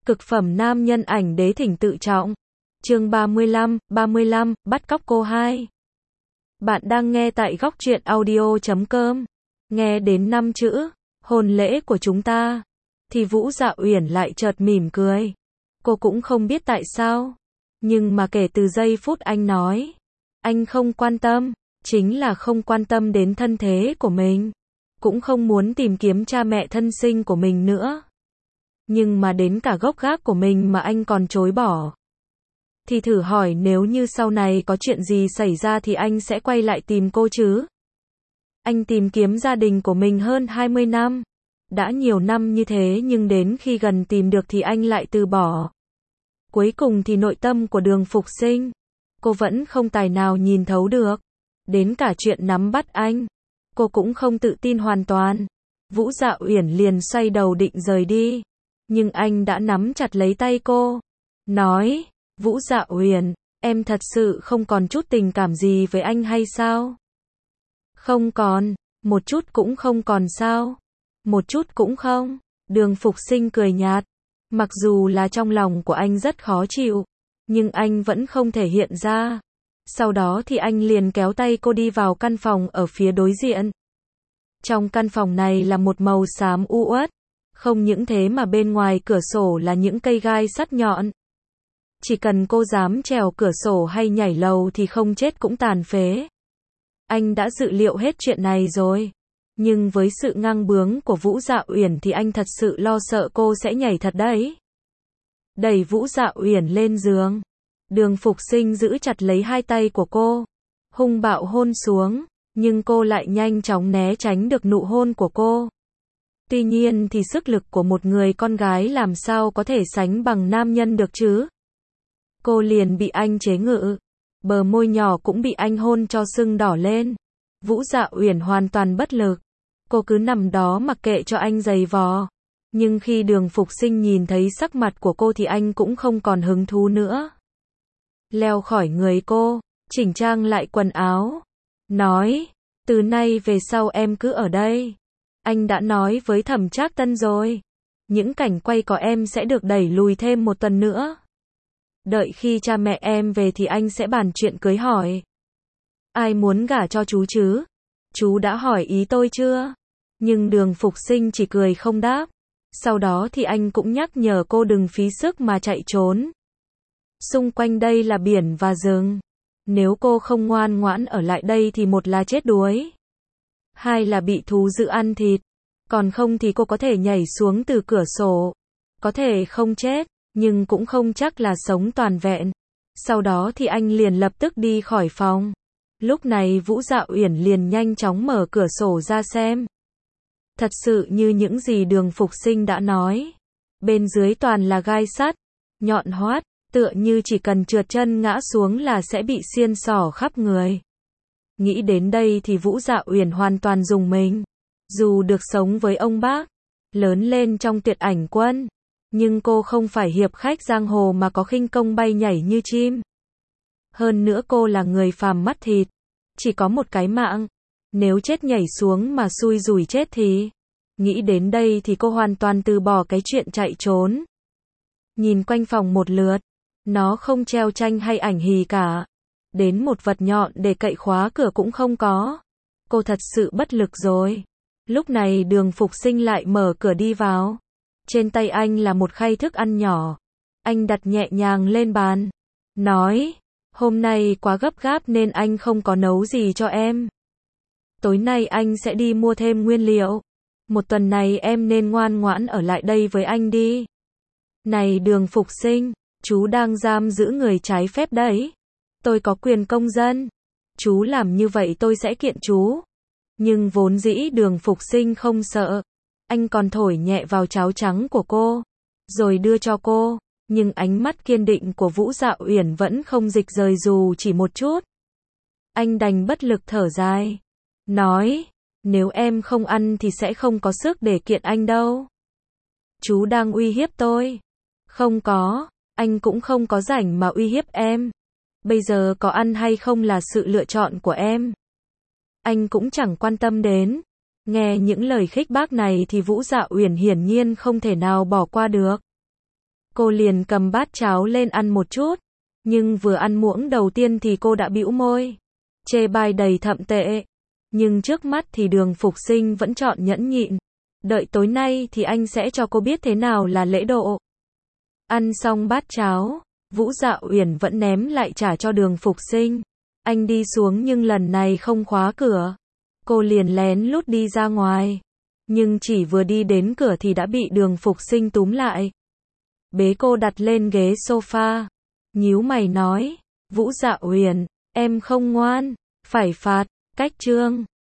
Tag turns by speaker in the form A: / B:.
A: Cực phẩm nam nhân ảnh đế thỉnh tự trọng. Chương 35, bắt cóc cô 2. Bạn đang nghe tại góc truyện audio.com. Nghe đến 5 chữ, hôn lễ của chúng ta, thì Vũ Dạ Uyển lại chợt mỉm cười. Cô cũng không biết tại sao, nhưng mà kể từ giây phút anh nói, anh không quan tâm, chính là không quan tâm đến thân thế của mình, cũng không muốn tìm kiếm cha mẹ thân sinh của mình nữa. Nhưng mà đến cả gốc gác của mình mà anh còn chối bỏ. Thì thử hỏi nếu như sau này có chuyện gì xảy ra thì anh sẽ quay lại tìm cô chứ? Anh tìm kiếm gia đình của mình hơn 20 năm. Đã nhiều năm như thế nhưng đến khi gần tìm được thì anh lại từ bỏ. Cuối cùng thì nội tâm của Đường Phục Sinh, cô vẫn không tài nào nhìn thấu được. Đến cả chuyện nắm bắt anh, cô cũng không tự tin hoàn toàn. Vũ Dạ Uyển liền xoay đầu định rời đi. Nhưng anh đã nắm chặt lấy tay cô. Nói, Vũ Dạ Uyển, em thật sự không còn chút tình cảm gì với anh hay sao? Không còn, một chút cũng không còn sao? Một chút cũng không. Đường Phục Sinh cười nhạt. Mặc dù là trong lòng của anh rất khó chịu, nhưng anh vẫn không thể hiện ra. Sau đó thì anh liền kéo tay cô đi vào căn phòng ở phía đối diện. Trong căn phòng này là một màu xám u uất. Không những thế mà bên ngoài cửa sổ là những cây gai sắt nhọn. Chỉ cần cô dám trèo cửa sổ hay nhảy lầu thì không chết cũng tàn phế. Anh đã dự liệu hết chuyện này rồi. Nhưng với sự ngang bướng của Vũ Dạ Uyển thì anh thật sự lo sợ cô sẽ nhảy thật đấy. Đẩy Vũ Dạ Uyển lên giường. Đường Phục Sinh giữ chặt lấy hai tay của cô, hung bạo hôn xuống, nhưng cô lại nhanh chóng né tránh được nụ hôn của cô. Tuy nhiên thì sức lực của một người con gái làm sao có thể sánh bằng nam nhân được chứ? Cô liền bị anh chế ngự, bờ môi nhỏ cũng bị anh hôn cho sưng đỏ lên. Vũ Dạ Uyển hoàn toàn bất lực, cô cứ nằm đó mặc kệ cho anh giày vò. Nhưng khi Đường Phục Sinh nhìn thấy sắc mặt của cô thì anh cũng không còn hứng thú nữa. Leo khỏi người cô, chỉnh trang lại quần áo, nói, từ nay về sau em cứ ở đây. Anh đã nói với Thẩm Trác Tân rồi, những cảnh quay của em sẽ được đẩy lùi thêm một tuần nữa. Đợi khi cha mẹ em về thì anh sẽ bàn chuyện cưới hỏi. Ai muốn gả cho chú chứ? Chú đã hỏi ý tôi chưa? Nhưng Đường Phục Sinh chỉ cười không đáp. Sau đó thì anh cũng nhắc nhở cô đừng phí sức mà chạy trốn. Xung quanh đây là biển và rừng. Nếu cô không ngoan ngoãn ở lại đây thì một là chết đuối, hai là bị thú dữ ăn thịt, còn không thì cô có thể nhảy xuống từ cửa sổ. Có thể không chết, nhưng cũng không chắc là sống toàn vẹn. Sau đó thì anh liền lập tức đi khỏi phòng. Lúc này Vũ Dạ Uyển liền nhanh chóng mở cửa sổ ra xem. Thật sự như những gì Đường Phục Sinh đã nói. Bên dưới toàn là gai sắt, nhọn hoắt, tựa như chỉ cần trượt chân ngã xuống là sẽ bị xiên xỏ khắp người. Nghĩ đến đây thì Vũ Dạ Uyển hoàn toàn rùng mình. Dù được sống với ông bác, lớn lên trong Tuyệt Ảnh Quân, nhưng cô không phải hiệp khách giang hồ mà có khinh công bay nhảy như chim. Hơn nữa cô là người phàm mắt thịt, chỉ có một cái mạng. Nếu chết nhảy xuống mà xui rủi chết thì... Nghĩ đến đây thì cô hoàn toàn từ bỏ cái chuyện chạy trốn. Nhìn quanh phòng một lượt, nó không treo tranh hay ảnh hì cả. Đến một vật nhọn để cậy khóa cửa cũng không có. Cô thật sự bất lực rồi. Lúc này Đường Phục Sinh lại mở cửa đi vào. Trên tay anh là một khay thức ăn nhỏ. Anh đặt nhẹ nhàng lên bàn. Nói, hôm nay quá gấp gáp nên anh không có nấu gì cho em. Tối nay anh sẽ đi mua thêm nguyên liệu. Một tuần này em nên ngoan ngoãn ở lại đây với anh đi. Này Đường Phục Sinh, chú đang giam giữ người trái phép đấy. Tôi có quyền công dân. Chú làm như vậy tôi sẽ kiện chú. Nhưng vốn dĩ Đường Phục Sinh không sợ. Anh còn thổi nhẹ vào cháo trắng của cô, rồi đưa cho cô. Nhưng ánh mắt kiên định của Vũ Dạ Uyển vẫn không dịch rời dù chỉ một chút. Anh đành bất lực thở dài. Nói, nếu em không ăn thì sẽ không có sức để kiện anh đâu. Chú đang uy hiếp tôi. Không có, anh cũng không có rảnh mà uy hiếp em. Bây giờ có ăn hay không là sự lựa chọn của em. Anh cũng chẳng quan tâm đến. Nghe những lời khích bác này thì Vũ Dạ Uyển hiển nhiên không thể nào bỏ qua được. Cô liền cầm bát cháo lên ăn một chút, nhưng vừa ăn muỗng đầu tiên thì cô đã bĩu môi, chê bai đầy thậm tệ. Nhưng trước mắt thì Đường Phục Sinh vẫn chọn nhẫn nhịn. Đợi tối nay thì anh sẽ cho cô biết thế nào là lễ độ. Ăn xong bát cháo, Vũ Dạ Uyển vẫn ném lại trả cho Đường Phục Sinh. Anh đi xuống nhưng lần này không khóa cửa. Cô liền lén lút đi ra ngoài. Nhưng chỉ vừa đi đến cửa thì đã bị Đường Phục Sinh túm lại. Bế cô đặt lên ghế sofa. Nhíu mày nói, Vũ Dạ Uyển, em không ngoan, phải phạt. Cách chương